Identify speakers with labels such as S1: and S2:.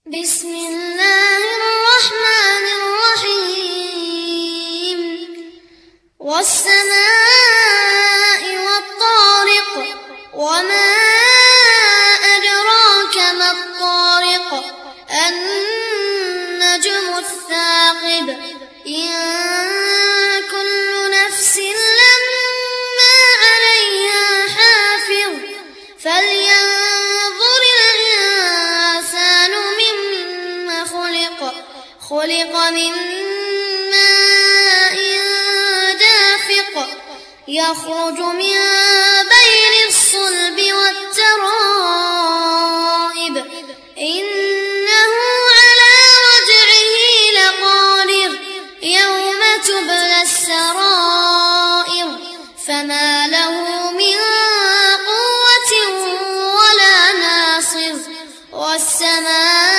S1: بسم الله الرحمن الرحيم والسماء والطارق وما أدراك ما الطارق النجم الثاقب إن كل نفس لما عليها حافظ فلينظر الإنسان مما خلق من ماء دافق يخرج من بين الصلب والترائب إنه على رجعه لقادر يوم تبلى السرائر فما له من قوة ولا ناصر والسماء